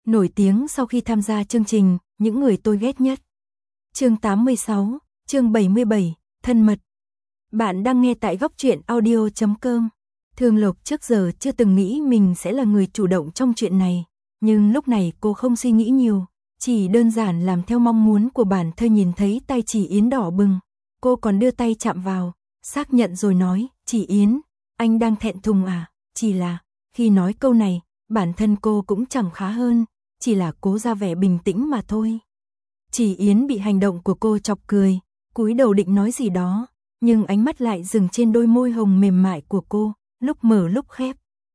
Nổi tiếng sau khi tham gia chương trình Những người tôi ghét nhất. Chương 86, chương 77, thân mật. Bạn đang nghe tại góc truyện audio.com. Thường Lộc trước giờ chưa từng nghĩ mình sẽ là người chủ động trong chuyện này, nhưng lúc này cô không suy nghĩ nhiều, chỉ đơn giản làm theo mong muốn của bản thân. Nhìn thấy tay chị Yến đỏ bừng, cô còn đưa tay chạm vào, xác nhận rồi nói, chị Yến, anh đang thẹn thùng à? Chỉ là, khi nói câu này, bản thân cô cũng chẳng khá hơn, chỉ là cố ra vẻ bình tĩnh mà thôi. Chị Yến bị hành động của cô chọc cười, cúi đầu định nói gì đó, nhưng ánh mắt lại dừng trên đôi môi hồng mềm mại của cô, lúc mở lúc khép.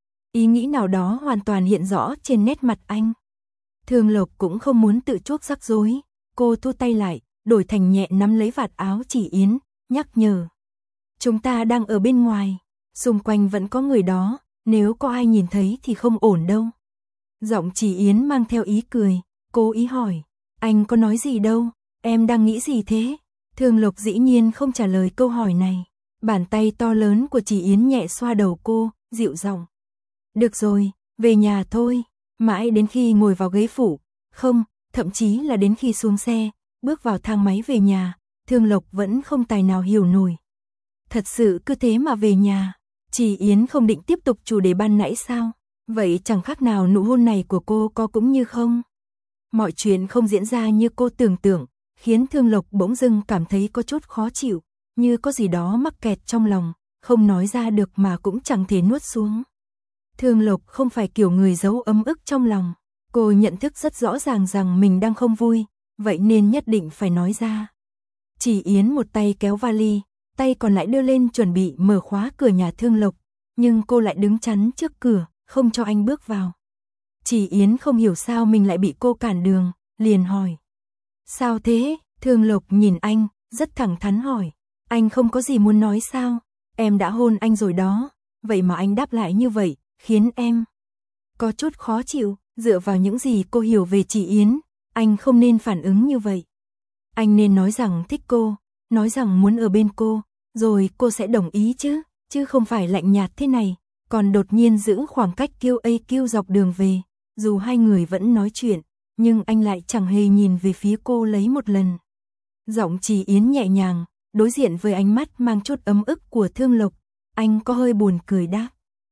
Ý nghĩ nào đó hoàn toàn hiện rõ trên nét mặt anh. Thường Lộc cũng không muốn tự chuốc rắc rối, cô thu tay lại, đổi thành nhẹ nắm lấy vạt áo chị Yến, nhắc nhở. Chúng ta đang ở bên ngoài, xung quanh vẫn có người đó, nếu có ai nhìn thấy thì không ổn đâu. Giọng chị Yến mang theo ý cười, cố ý hỏi, anh có nói gì đâu, em đang nghĩ gì thế? Thường Lộc dĩ nhiên không trả lời câu hỏi này. Bàn tay to lớn của chị Yến nhẹ xoa đầu cô, dịu giọng. Được rồi, về nhà thôi. Mãi đến khi ngồi vào ghế phụ, không, thậm chí là đến khi xuống xe, bước vào thang máy về nhà, Thường Lộc vẫn không tài nào hiểu nổi. Thật sự cứ thế mà về nhà, chị Yến không định tiếp tục chủ đề ban nãy sao? Vậy chẳng khác nào nụ hôn này của cô có cũng như không? Mọi chuyện không diễn ra như cô tưởng tượng, khiến Thường Lộc bỗng dưng cảm thấy có chút khó chịu, như có gì đó mắc kẹt trong lòng, không nói ra được mà cũng chẳng thể nuốt xuống. Thường Lộc không phải kiểu người giấu ấm ức trong lòng, cô nhận thức rất rõ ràng rằng mình đang không vui, vậy nên nhất định phải nói ra. Chị Yến một tay kéo vali, tay còn lại đưa lên chuẩn bị mở khóa cửa nhà Thường Lộc, nhưng cô lại đứng chắn trước cửa, không cho anh bước vào. Chị Yến không hiểu sao mình lại bị cô cản đường, liền hỏi. Sao thế? Thường Lộc nhìn anh, rất thẳng thắn hỏi. Anh không có gì muốn nói sao? Em đã hôn anh rồi đó. Vậy mà anh đáp lại như vậy, khiến em có chút khó chịu. Dựa vào những gì cô hiểu về chị Yến, anh không nên phản ứng như vậy. Anh nên nói rằng thích cô, nói rằng muốn ở bên cô, rồi cô sẽ đồng ý chứ không phải lạnh nhạt thế này, còn đột nhiên giữ khoảng cách kêu dọc đường về. Dù hai người vẫn nói chuyện, nhưng anh lại chẳng hề nhìn về phía cô lấy một lần. Giọng chị Yến nhẹ nhàng, đối diện với ánh mắt mang chút ấm ức của Thường Lộc, anh có hơi buồn cười đáp.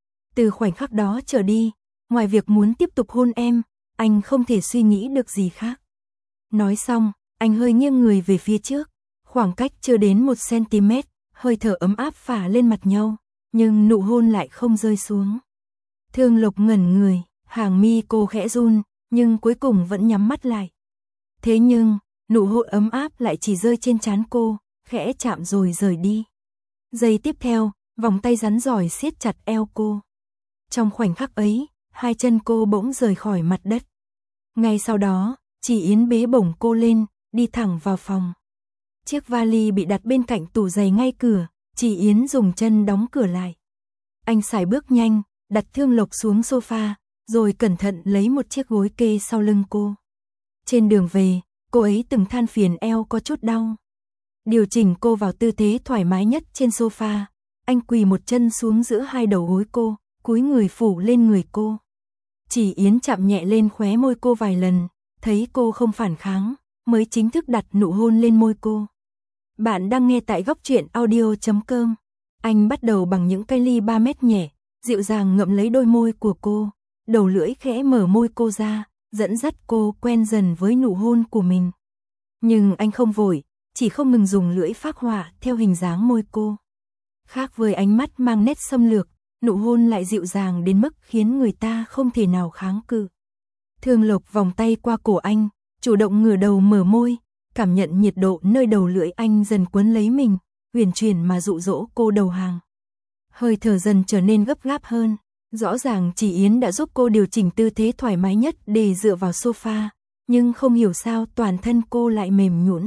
Từ khoảnh khắc đó trở đi, ngoài việc muốn tiếp tục hôn em, anh không thể suy nghĩ được gì khác. Nói xong, anh hơi nghiêng người về phía trước, khoảng cách chưa đến 1 cm, hơi thở ấm áp phả lên mặt nhau, nhưng nụ hôn lại không rơi xuống. Thường Lộc ngẩn người, hàng mi cô khẽ run, nhưng cuối cùng vẫn nhắm mắt lại. Thế nhưng, nụ hôn ấm áp lại chỉ rơi trên trán cô, khẽ chạm rồi rời đi. Giây tiếp theo, vòng tay rắn rỏi siết chặt eo cô. Trong khoảnh khắc ấy, hai chân cô bỗng rời khỏi mặt đất. Ngay sau đó, chị Yến bế bổng cô lên, đi thẳng vào phòng. Chiếc vali bị đặt bên cạnh tủ giày ngay cửa, chị Yến dùng chân đóng cửa lại. Anh sải bước nhanh, đặt Thường Lộc xuống sofa, rồi cẩn thận lấy một chiếc gối kê sau lưng cô. Trên đường về, cô ấy từng than phiền eo có chút đau. Điều chỉnh cô vào tư thế thoải mái nhất trên sofa, anh quỳ một chân xuống giữa hai đầu gối cô, cúi người phủ lên người cô. Chị Yến chạm nhẹ lên khóe môi cô vài lần, thấy cô không phản kháng, mới chính thức đặt nụ hôn lên môi cô. Bạn đang nghe tại góc truyện audio.com. Anh bắt đầu bằng những cái ly 3 mét nhẹ, dịu dàng ngậm lấy đôi môi của cô, đầu lưỡi khẽ mở môi cô ra, dẫn dắt cô quen dần với nụ hôn của mình. Nhưng anh không vội, chỉ không ngừng dùng lưỡi phác họa theo hình dáng môi cô. Khác với ánh mắt mang nét xâm lược, nụ hôn lại dịu dàng đến mức khiến người ta không thể nào kháng cự. Thường Lộc vòng tay qua cổ anh, chủ động ngửa đầu mở môi, cảm nhận nhiệt độ nơi đầu lưỡi anh dần quấn lấy mình, huyền chuyển mà dụ dỗ cô đầu hàng. Hơi thở dần trở nên gấp gáp hơn, rõ ràng chị Yến đã giúp cô điều chỉnh tư thế thoải mái nhất để dựa vào sofa, nhưng không hiểu sao toàn thân cô lại mềm nhũn.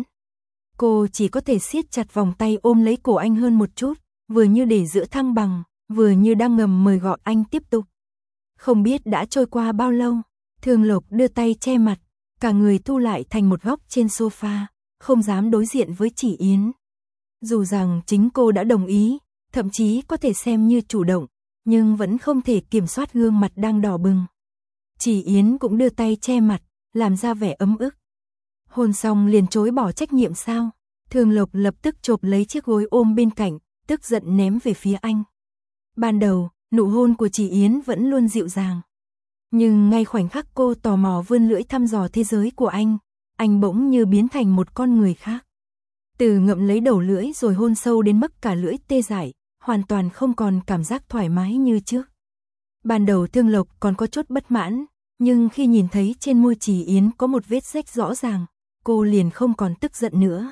Cô chỉ có thể siết chặt vòng tay ôm lấy cổ anh hơn một chút, vừa như để giữ thăng bằng, vừa như đang ngầm mời gọi anh tiếp tục. Không biết đã trôi qua bao lâu, Thường Lộc đưa tay che mặt, cả người thu lại thành một góc trên sofa, không dám đối diện với chị Yến. Dù rằng chính cô đã đồng ý, thậm chí có thể xem như chủ động, nhưng vẫn không thể kiểm soát gương mặt đang đỏ bừng. Chỉ Yến cũng đưa tay che mặt, làm ra vẻ ấm ức. Hôn xong liền chối bỏ trách nhiệm sao? Thường Lộc lập tức chộp lấy chiếc gối ôm bên cạnh, tức giận ném về phía anh. Ban đầu, nụ hôn của Chỉ Yến vẫn luôn dịu dàng. Nhưng ngay khoảnh khắc cô tò mò vươn lưỡi thăm dò thế giới của anh bỗng như biến thành một con người khác. Từ ngậm lấy đầu lưỡi rồi hôn sâu đến mức cả lưỡi tê dại, hoàn toàn không còn cảm giác thoải mái như trước. Ban đầu Thương Lộc còn có chút bất mãn, nhưng khi nhìn thấy trên môi Chỉ Yến có một vết rách rõ ràng, cô liền không còn tức giận nữa.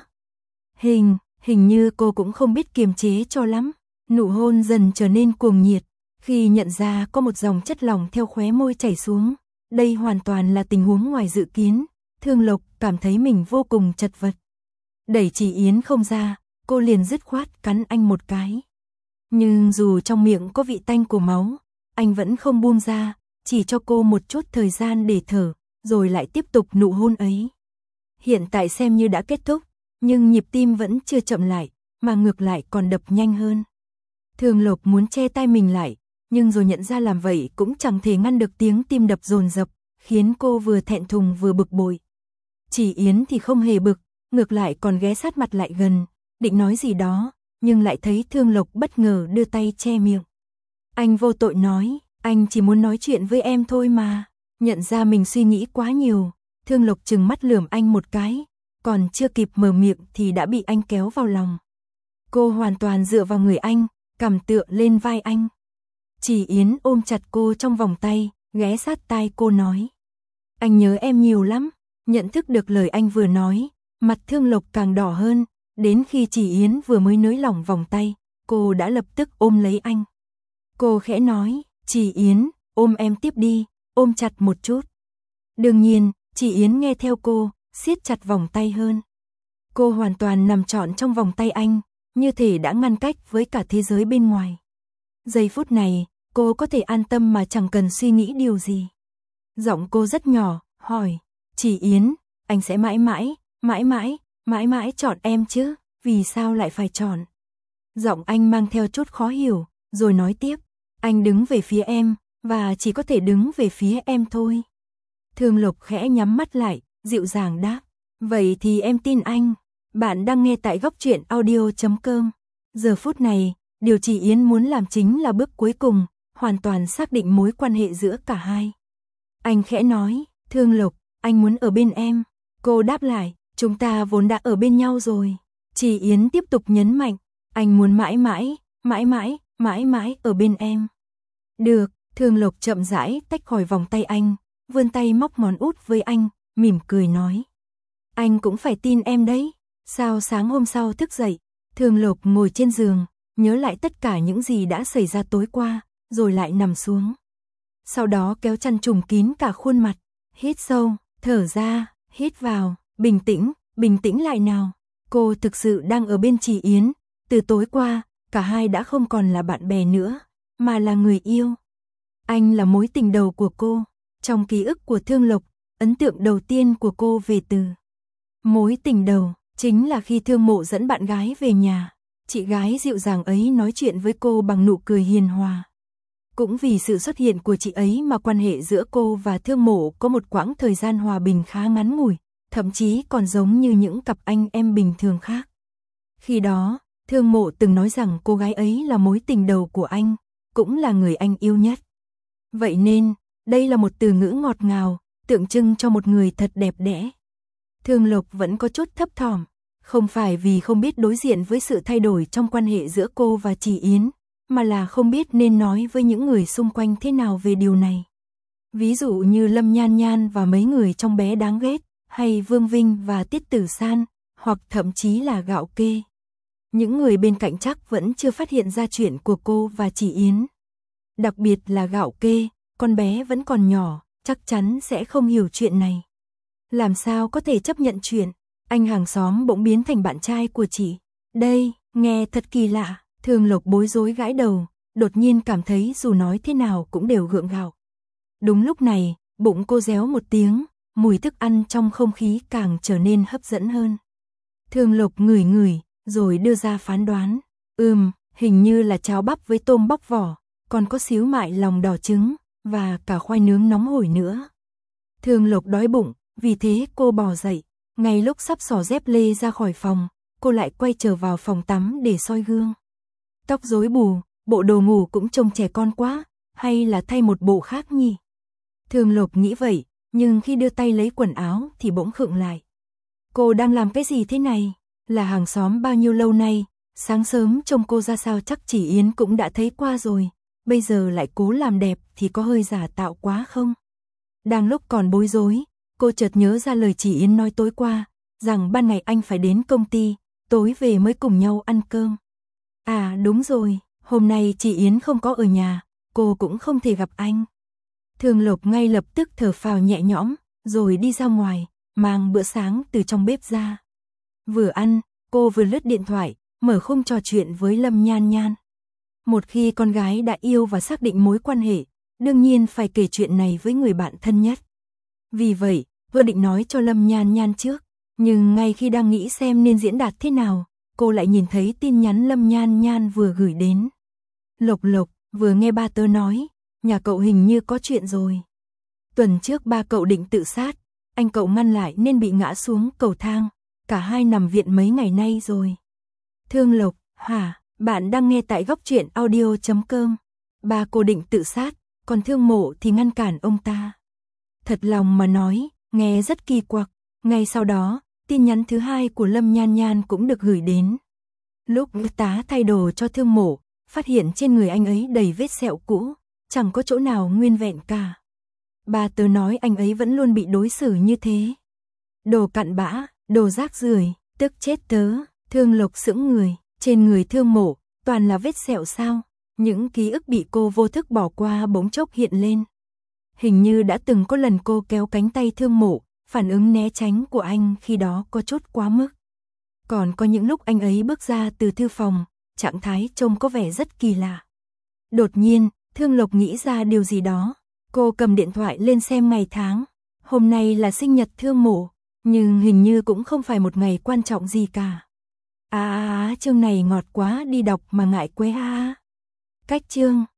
Hình như cô cũng không biết kiềm chế cho lắm, nụ hôn dần trở nên cuồng nhiệt, khi nhận ra có một dòng chất lỏng theo khóe môi chảy xuống, đây hoàn toàn là tình huống ngoài dự kiến, Thương Lộc cảm thấy mình vô cùng chật vật. Đẩy Chỉ Yến không ra, cô liền dứt khoát cắn anh một cái. Nhưng dù trong miệng có vị tanh của máu, anh vẫn không buông ra, chỉ cho cô một chút thời gian để thở, rồi lại tiếp tục nụ hôn ấy. Hiện tại xem như đã kết thúc, nhưng nhịp tim vẫn chưa chậm lại, mà ngược lại còn đập nhanh hơn. Thường Lộc muốn che tai mình lại, nhưng rồi nhận ra làm vậy cũng chẳng thể ngăn được tiếng tim đập dồn dập, khiến cô vừa thẹn thùng vừa bực bội. Chỉ Yến thì không hề bực, ngược lại còn ghé sát mặt lại gần, định nói gì đó, nhưng lại thấy Thương Lộc bất ngờ đưa tay che miệng. Anh vô tội nói, anh chỉ muốn nói chuyện với em thôi mà. Nhận ra mình suy nghĩ quá nhiều, Thương Lộc trừng mắt lườm anh một cái, còn chưa kịp mở miệng thì đã bị anh kéo vào lòng. Cô hoàn toàn dựa vào người anh, cằm tựa lên vai anh. Chỉ Yến ôm chặt cô trong vòng tay, ghé sát tai cô nói. Anh nhớ em nhiều lắm. Nhận thức được lời anh vừa nói, mặt Thương Lộc càng đỏ hơn, đến khi Chỉ Yến vừa mới nới lỏng vòng tay, cô đã lập tức ôm lấy anh. Cô khẽ nói, Chỉ Yến, ôm em tiếp đi, ôm chặt một chút. Đương nhiên, Chỉ Yến nghe theo cô, siết chặt vòng tay hơn. Cô hoàn toàn nằm trọn trong vòng tay anh, như thể đã ngăn cách với cả thế giới bên ngoài. Giây phút này, cô có thể an tâm mà chẳng cần suy nghĩ điều gì. Giọng cô rất nhỏ, hỏi, Chỉ Yến, anh sẽ mãi mãi chọn em chứ, vì sao lại phải chọn? Giọng anh mang theo chút khó hiểu, rồi nói tiếp, anh đứng về phía em, và chỉ có thể đứng về phía em thôi. Thương Lộc khẽ nhắm mắt lại, dịu dàng đáp, vậy thì em tin anh. Bạn đang nghe tại Góc Truyện Audio.com. Giờ phút này, điều Chỉ Yến muốn làm chính là bước cuối cùng, hoàn toàn xác định mối quan hệ giữa cả hai. Anh khẽ nói, Thương Lộc, anh muốn ở bên em. Cô đáp lại, chúng ta vốn đã ở bên nhau rồi. Chỉ Yến tiếp tục nhấn mạnh, anh muốn mãi mãi ở bên em. Được, Thương Lộc chậm rãi tách khỏi vòng tay anh, vươn tay móc món út với anh, mỉm cười nói. Anh cũng phải tin em đấy. Sao sáng hôm sau thức dậy, Thương Lộc ngồi trên giường, nhớ lại tất cả những gì đã xảy ra tối qua, rồi lại nằm xuống. Sau đó kéo chăn trùm kín cả khuôn mặt, hít sâu, thở ra, hít vào, bình tĩnh lại nào. Cô thực sự đang ở bên Chỉ Yến, từ tối qua, cả hai đã không còn là bạn bè nữa, mà là người yêu. Anh là mối tình đầu của cô, trong ký ức của Thương Lộc, ấn tượng đầu tiên của cô về Từ. Mối tình đầu, chính là khi Thương Mộ dẫn bạn gái về nhà, chị gái dịu dàng ấy nói chuyện với cô bằng nụ cười hiền hòa. Cũng vì sự xuất hiện của chị ấy mà quan hệ giữa cô và Thương Mộ có một quãng thời gian hòa bình khá ngắn ngủi, thậm chí còn giống như những cặp anh em bình thường khác. Khi đó, Thương Mộ từng nói rằng cô gái ấy là mối tình đầu của anh, cũng là người anh yêu nhất. Vậy nên, đây là một từ ngữ ngọt ngào, tượng trưng cho một người thật đẹp đẽ. Thương Lộc vẫn có chút thấp thỏm, không phải vì không biết đối diện với sự thay đổi trong quan hệ giữa cô và Chỉ Yến, mà là không biết nên nói với những người xung quanh thế nào về điều này. Ví dụ như Lâm Nhan Nhan và mấy người trong Bé Đáng Ghét, hay Vương Vinh và Tiết Tử San, hoặc thậm chí là Gạo Kê. Những người bên cạnh chắc vẫn chưa phát hiện ra chuyện của cô và Chỉ Yến. Đặc biệt là Gạo Kê, con bé vẫn còn nhỏ, chắc chắn sẽ không hiểu chuyện này. Làm sao có thể chấp nhận chuyện anh hàng xóm bỗng biến thành bạn trai của chị? Đây, nghe thật kỳ lạ. Thương Lộc bối rối gãi đầu, đột nhiên cảm thấy dù nói thế nào cũng đều gượng gạo. Đúng lúc này, bụng cô réo một tiếng, mùi thức ăn trong không khí càng trở nên hấp dẫn hơn. Thương Lộc ngửi ngửi, rồi đưa ra phán đoán. Hình như là cháo bắp với tôm bóc vỏ, còn có xíu mại lòng đỏ trứng, và cả khoai nướng nóng hổi nữa. Thường Lộc đói bụng, vì thế cô bò dậy. Ngay lúc sắp xỏ dép lê ra khỏi phòng, cô lại quay trở vào phòng tắm để soi gương. Tóc rối bù, bộ đồ ngủ cũng trông trẻ con quá, hay là thay một bộ khác nhỉ? Thường Lộc nghĩ vậy, nhưng khi đưa tay lấy quần áo thì bỗng khựng lại. Cô đang làm cái gì thế này? Là hàng xóm bao nhiêu lâu nay, sáng sớm trông cô ra sao chắc chỉ Yến cũng đã thấy qua rồi, bây giờ lại cố làm đẹp thì có hơi giả tạo quá không? Đang lúc còn bối rối, cô chợt nhớ ra lời chị Yến nói tối qua, rằng ban ngày anh phải đến công ty, tối về mới cùng nhau ăn cơm. À đúng rồi, hôm nay chị Yến không có ở nhà, cô cũng không thể gặp anh. Thường Lộc ngay lập tức thở phào nhẹ nhõm, rồi đi ra ngoài, mang bữa sáng từ trong bếp ra. Vừa ăn, cô vừa lướt điện thoại, mở khung trò chuyện với Lâm Nhan Nhan. Một khi con gái đã yêu và xác định mối quan hệ, đương nhiên phải kể chuyện này với người bạn thân nhất. Vì vậy, vừa định nói cho Lâm Nhan Nhan trước, nhưng ngay khi đang nghĩ xem nên diễn đạt thế nào, cô lại nhìn thấy tin nhắn Lâm Nhan Nhan vừa gửi đến. Lộc Lộc, vừa nghe ba tớ nói, nhà cậu hình như có chuyện rồi. Tuần trước ba cậu định tự sát, anh cậu ngăn lại nên bị ngã xuống cầu thang, cả hai nằm viện mấy ngày nay rồi. Thương Lộc, hả, bạn đang nghe tại góc truyện audio.com. Ba cô định tự sát, còn Thương Mộ thì ngăn cản ông ta. Thật lòng mà nói, nghe rất kỳ quặc. Ngay sau đó, tin nhắn thứ hai của Lâm Nhan Nhan cũng được gửi đến. Lúc tá thay đồ cho Thương Mộ, phát hiện trên người anh ấy đầy vết sẹo cũ, chẳng có chỗ nào nguyên vẹn cả. Ba tớ nói anh ấy vẫn luôn bị đối xử như thế. Đồ cặn bã, đồ rác rưởi, tức chết tớ. Thương Lộc sững người, trên người Thương Mộ, toàn là vết sẹo sao? Những ký ức bị cô vô thức bỏ qua bỗng chốc hiện lên. Hình như đã từng có lần cô kéo cánh tay Thương Mộ, phản ứng né tránh của anh khi đó có chút quá mức. Còn có những lúc anh ấy bước ra từ thư phòng, trạng thái trông có vẻ rất kỳ lạ. Đột nhiên, Thương Lộc nghĩ ra điều gì đó. Cô cầm điện thoại lên xem ngày tháng. Hôm nay là sinh nhật Thương Mộ, nhưng hình như cũng không phải một ngày quan trọng gì cả. Chương này ngọt quá đi đọc mà ngại quê Cách chương